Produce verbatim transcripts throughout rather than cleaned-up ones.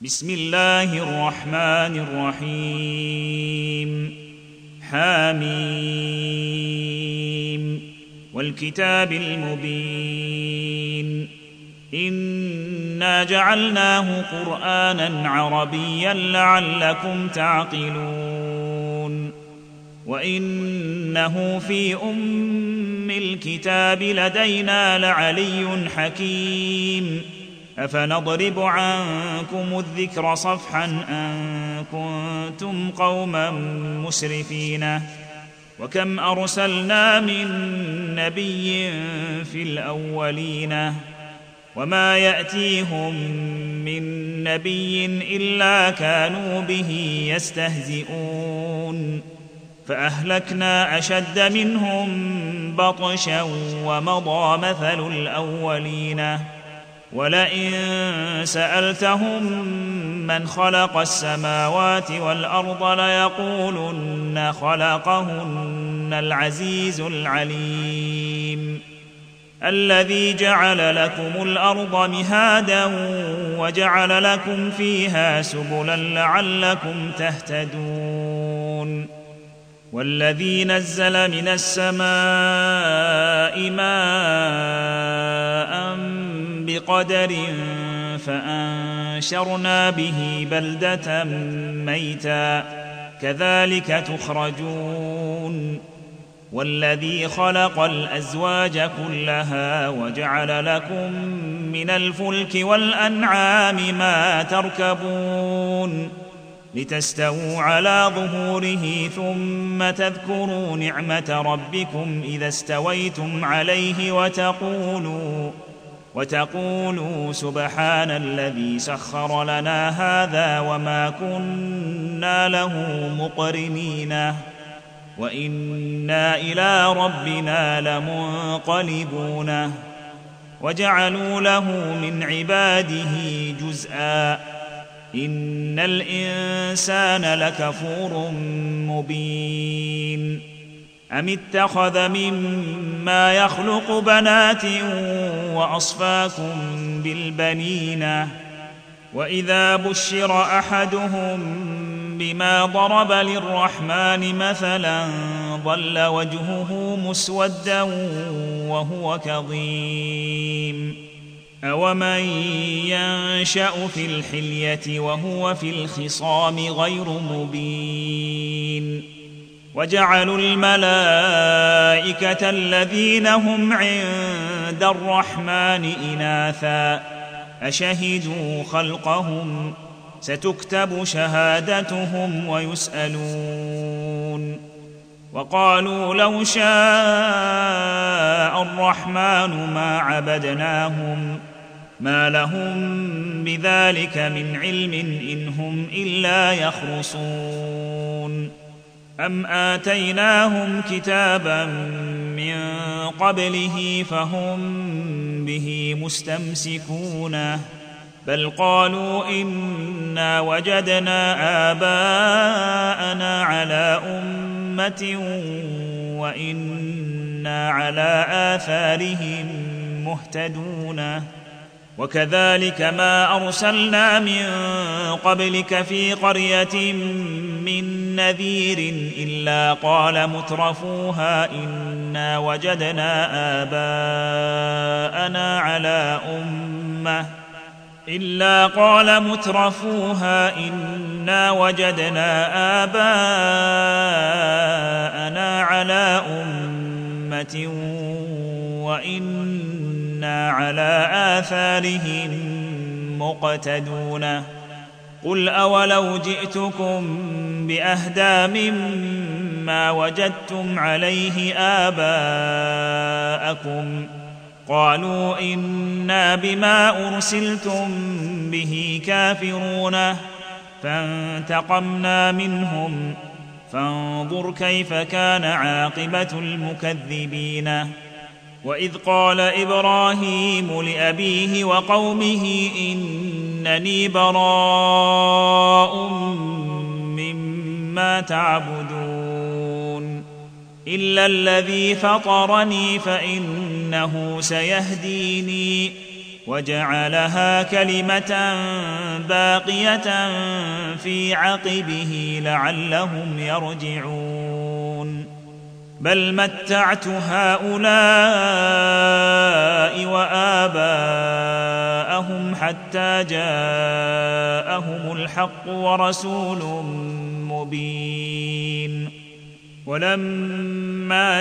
بسم الله الرحمن الرحيم حميم والكتاب المبين إنا جعلناه قرآنا عربيا لعلكم تعقلون وإنه في أم الكتاب لدينا لعلي حكيم أفنضرب عنكم الذكر صفحا أن كنتم قوما مسرفين وكم أرسلنا من نبي في الأولين وما يأتيهم من نبي إلا كانوا به يستهزئون فأهلكنا أشد منهم بطشا ومضى مثل الأولين ولئن سألتهم من خلق السماوات والأرض ليقولن خلقهن العزيز العليم الذي جعل لكم الأرض مهادا وجعل لكم فيها سبلا لعلكم تهتدون والذي نزل من السماء ماء بقدر فأنشرنا به بلدة ميتا كذلك تخرجون والذي خلق الأزواج كلها وجعل لكم من الفلك والأنعام ما تركبون لتستووا على ظهوره ثم تذكروا نعمة ربكم إذا استويتم عليه وتقولوا وتقولوا سبحان الذي سخر لنا هذا وما كنا له مقرنين وإنا إلى ربنا لمنقلبون وجعلوا له من عباده جزءا إن الإنسان لكفور مبين أم اتخذ مما يخلق بنات وأصفاكم بالبنين وإذا بشر أحدهم بما ضرب للرحمن مثلا ظل وجهه مسودا وهو كظيم أومن ينشأ في الحلية وهو في الخصام غير مبين وجعلوا الملائكة الذين هم عند الرحمن إناثا أشهدوا خلقهم ستكتب شهادتهم ويسألون وقالوا لو شاء الرحمن ما عبدناهم ما لهم بذلك من علم إن هم إلا يخرصون أم آتيناهم كتابا من قبله فهم به مستمسكون بل قالوا إنا وجدنا آباءنا على أمة وإنا على آثارهم مهتدون وكذلك ما أرسلنا من قبلك في قرية من نذير إلا قال مترفوها إنا وجدنا آباءنا على أمة إلا قال مترفوها إنا وجدنا آباءنا على أمة وإنا على آثارهم مقتدون قل أولو جئتكم بأهدى مما وجدتم عليه آباءكم قالوا إنا بما أرسلتم به كافرون فانتقمنا منهم فانظر كيف كان عاقبة المكذبين وإذ قال إبراهيم لأبيه وقومه إنني براء مما تعبدون إلا الذي فطرني فإنه سيهديني وجعلها كلمة باقية في عقبه لعلهم يرجعون بل متعت هؤلاء وآباءهم حتى جاءهم الحق ورسول مبين ولما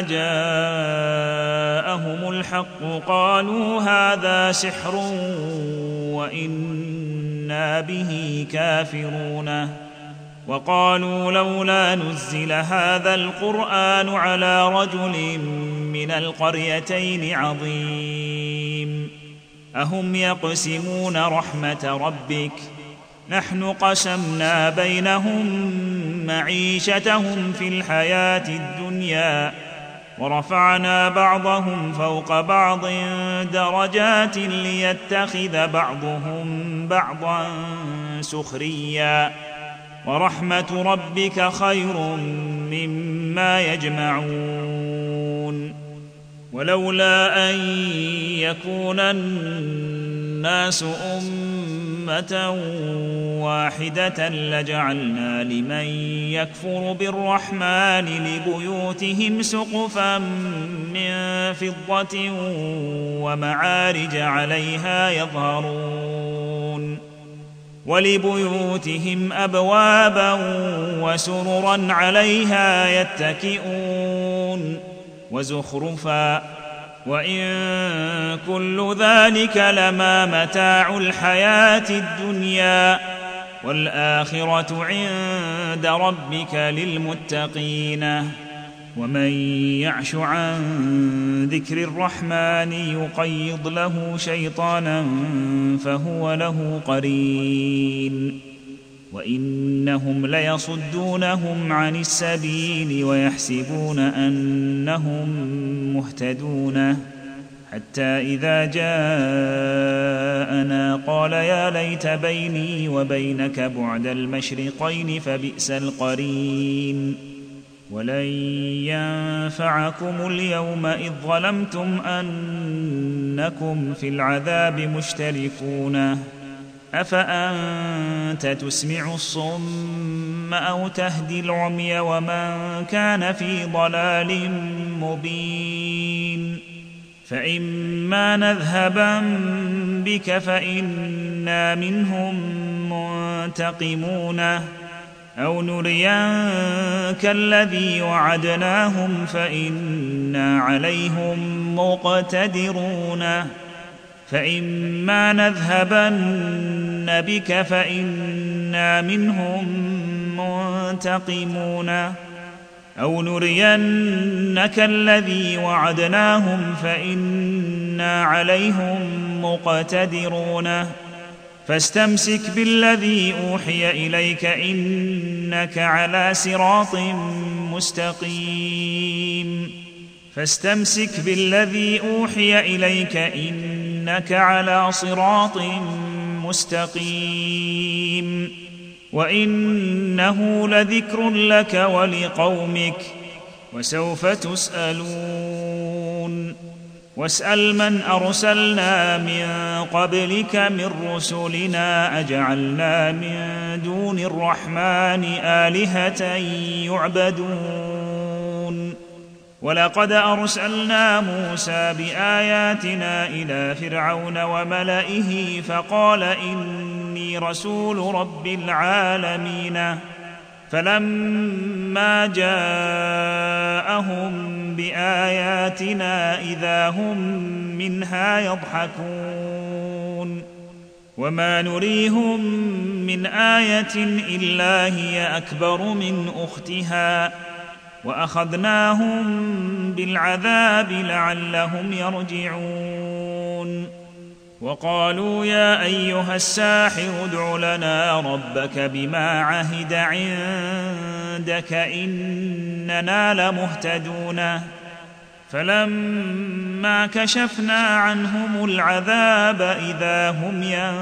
جاءهم الحق قالوا هذا سحر وإنا به كافرون وقالوا لولا نزل هذا القرآن على رجل من القريتين عظيم أهم يقسمون رحمة ربك نحن قسمنا بينهم معيشتهم في الحياة الدنيا ورفعنا بعضهم فوق بعض درجات ليتخذ بعضهم بعضا سخريا ورحمة ربك خير مما يجمعون ولولا أن يكون الناس أمة واحدة لجعلنا لمن يكفر بالرحمن لبيوتهم سقفا من فضة ومعارج عليها يظهرون ولبيوتهم أبوابا وسررا عليها يتكئون وزخرفا وإن كل ذلك لما متاع الحياة الدنيا والآخرة عند ربك للمتقين ومن يعش عن ذكر الرحمن يقيض له شيطانا فهو له قرين وإنهم ليصدونهم عن السبيل ويحسبون أنهم مهتدون حتى إذا جاءنا قال يا ليت بيني وبينك بعد المشرقين فبئس القرين ولن ينفعكم اليوم إذ ظلمتم أنكم في العذاب مشتركون أفأنت تسمع الصم أو تهدي العمي ومن كان في ضلال مبين فإما نذهبن بك فإنا منهم منتقمون أو نرينك الذي وعدناهم فإنا عليهم مقتدرون فإما نذهبن بك فإنا منهم منتقمون أو نرينك الذي وعدناهم فإنا عليهم مقتدرون فاستمسك بالذي أوحي إليك إنك على صراط مستقيم فاستمسك بالذي أوحي إليك إنك على صراط مستقيم وإنه لذكر لك ولقومك وسوف تسألون واسأل من أرسلنا من قبلك من رسلنا أجعلنا من دون الرحمن آلهة يعبدون ولقد أرسلنا موسى بآياتنا إلى فرعون وملئه فقال إني رسول رب العالمين فلما جاءهم بآياتنا إذا هم منها يضحكون وما نريهم من آية إلا هي أكبر من أختها وأخذناهم بالعذاب لعلهم يرجعون وقالوا يا أيها الساحر ادع لنا ربك بما عهد عندك إننا لمهتدون فلما كشفنا عنهم العذاب إذا هم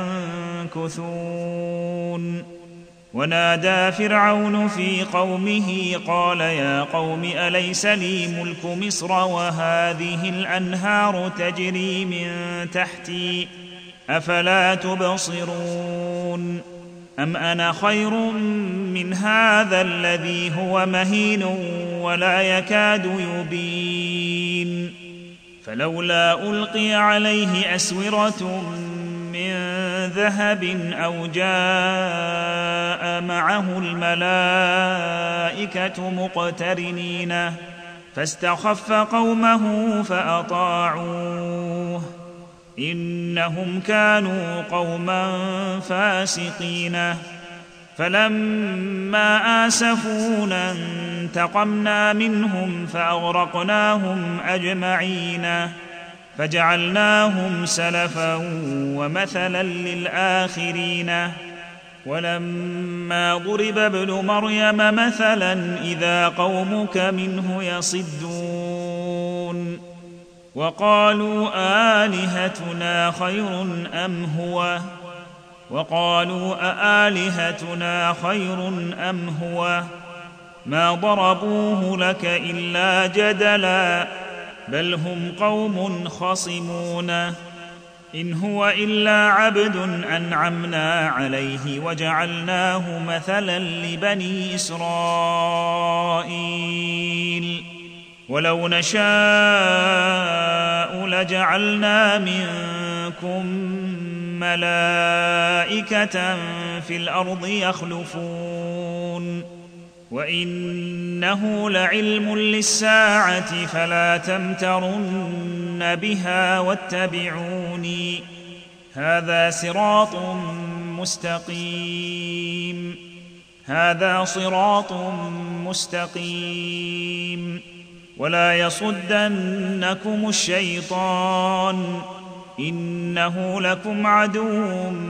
ينكثون ونادى فرعون في قومه قال يا قوم أليس لي ملك مصر وهذه الأنهار تجري من تحتي أفلا تبصرون أم أنا خير من هذا الذي هو مهين ولا يكاد يبين فلولا ألقي عليه أسورة من ذهب أو جاء معه الملائكة مقترنين فاستخف قومه فأطاعوه إنهم كانوا قوما فاسقين فلما آسفونا انتقمنا منهم فأغرقناهم أجمعين فجعلناهم سلفا ومثلا للآخرين ولما ضرب ابن مريم مثلا إذا قومك منه يصدون وقالوا آلهتنا خير أم هو وقالوا أآلهتنا خير أم هو ما ضربوه لك إلا جدلا بل هم قوم خصمون إن هو إلا عبد أنعمنا عليه وجعلناه مثلا لبني إسرائيل ولو نشاء لجعلنا منكم ملائكة في الأرض يخلفون وإنه لعلم للساعة فلا تمترن بها واتبعوني هذا صراط مستقيم هذا صراط مستقيم ولا يصدنكم الشيطان إنه لكم عدو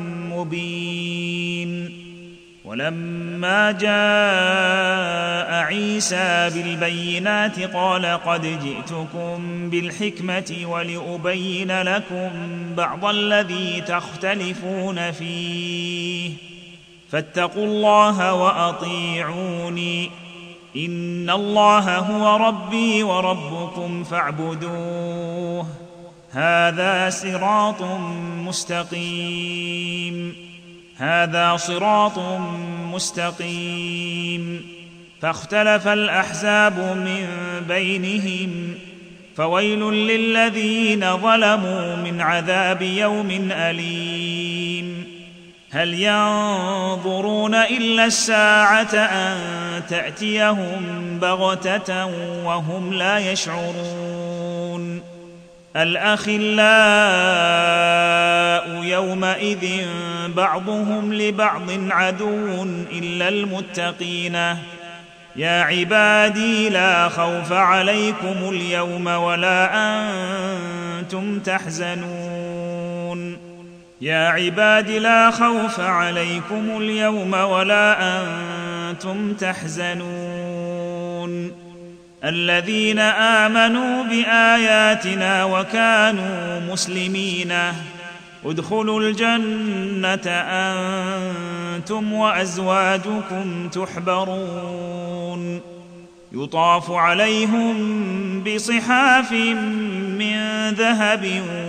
مبين ولما جاء عيسى بالبينات قال قد جئتكم بالحكمة ولأبين لكم بعض الذي تختلفون فيه فاتقوا الله وأطيعوني إن الله هو ربي وربكم فاعبدوه هذا صراط مستقيم هذا صراط مستقيم فاختلف الأحزاب من بينهم فويل للذين ظلموا من عذاب يوم أليم هل ينظرون إلا الساعة أن تأتيهم بغتة وهم لا يشعرون الأخلاء يومئذ بعضهم لبعض عدو إلا المتقين يا عبادي لا خوف عليكم اليوم ولا أنتم تحزنون يا عباد لا خوف عليكم اليوم ولا أنتم تحزنون الذين آمنوا بآياتنا وكانوا مسلمين ادخلوا الجنة أنتم وأزواجكم تحبرون يطاف عليهم بصحاف من ذهب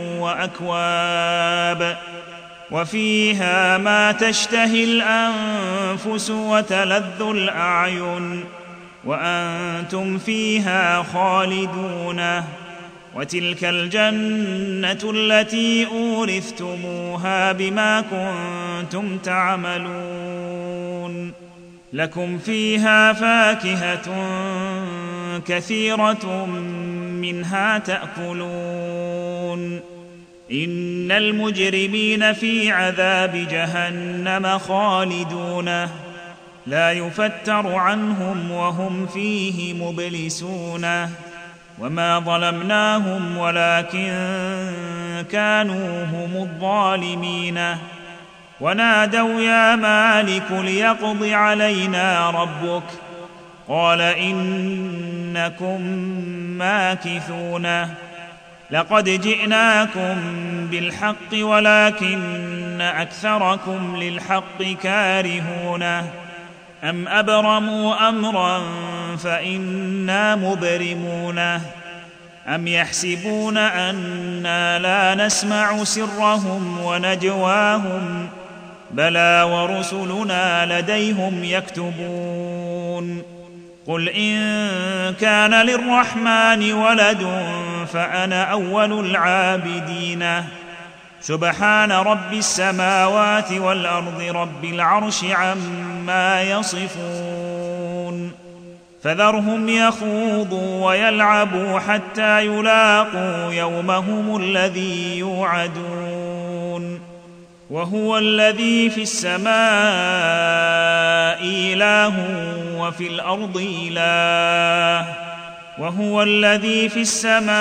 وأكواب وفيها ما تشتهي الأنفس وتلذ الأعين وأنتم فيها خالدون وتلك الجنة التي أورثتموها بما كنتم تعملون لكم فيها فاكهة كثيرة منها تأكلون إن المجرمين في عذاب جهنم خالدون لا يفتر عنهم وهم فيه مبلسون وما ظلمناهم ولكن كانوا هم الظالمين ونادوا يا مالك ليقض علينا ربك قال إنكم ماكثون لقد جئناكم بالحق ولكن أكثركم للحق كارهون أم أبرموا أمرا فإنا مبرمون أم يحسبون أنا لا نسمع سرهم ونجواهم بلى ورسلنا لديهم يكتبون قل إن كان للرحمن ولد فأنا أول العابدين سبحان رب السماوات والأرض رب العرش عما يصفون فذرهم يخوضوا ويلعبوا حتى يلاقوا يومهم الذي يوعدون وهو الذي في السماء إله وفي الأرض إله وهو الذي في السماء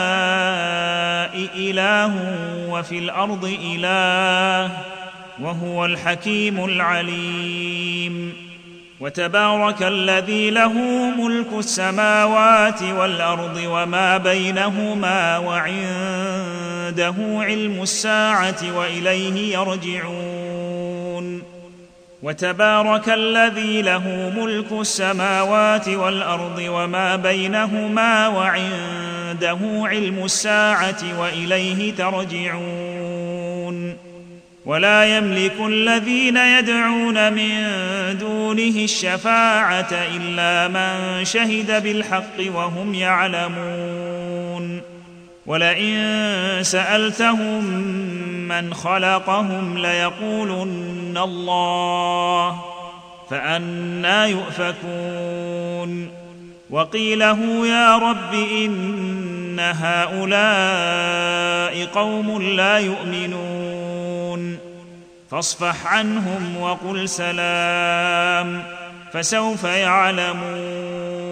إله وفي الأرض إله وهو الحكيم العليم وتبارك الذي له ملك السماوات والأرض وما بينهما وعنده علم الساعة وإليه يرجعون وتبارك الذي له ملك السماوات والأرض وما بينهما وعنده علم الساعة وإليه ترجعون ولا يملك الذين يدعون من دونه الشفاعة إلا من شهد بالحق وهم يعلمون ولئن سألتهم من خلقهم ليقولن الله فأنى يؤفكون وقيله يا رب إن هؤلاء قوم لا يؤمنون فاصفح عنهم وقل سلام فسوف يعلمون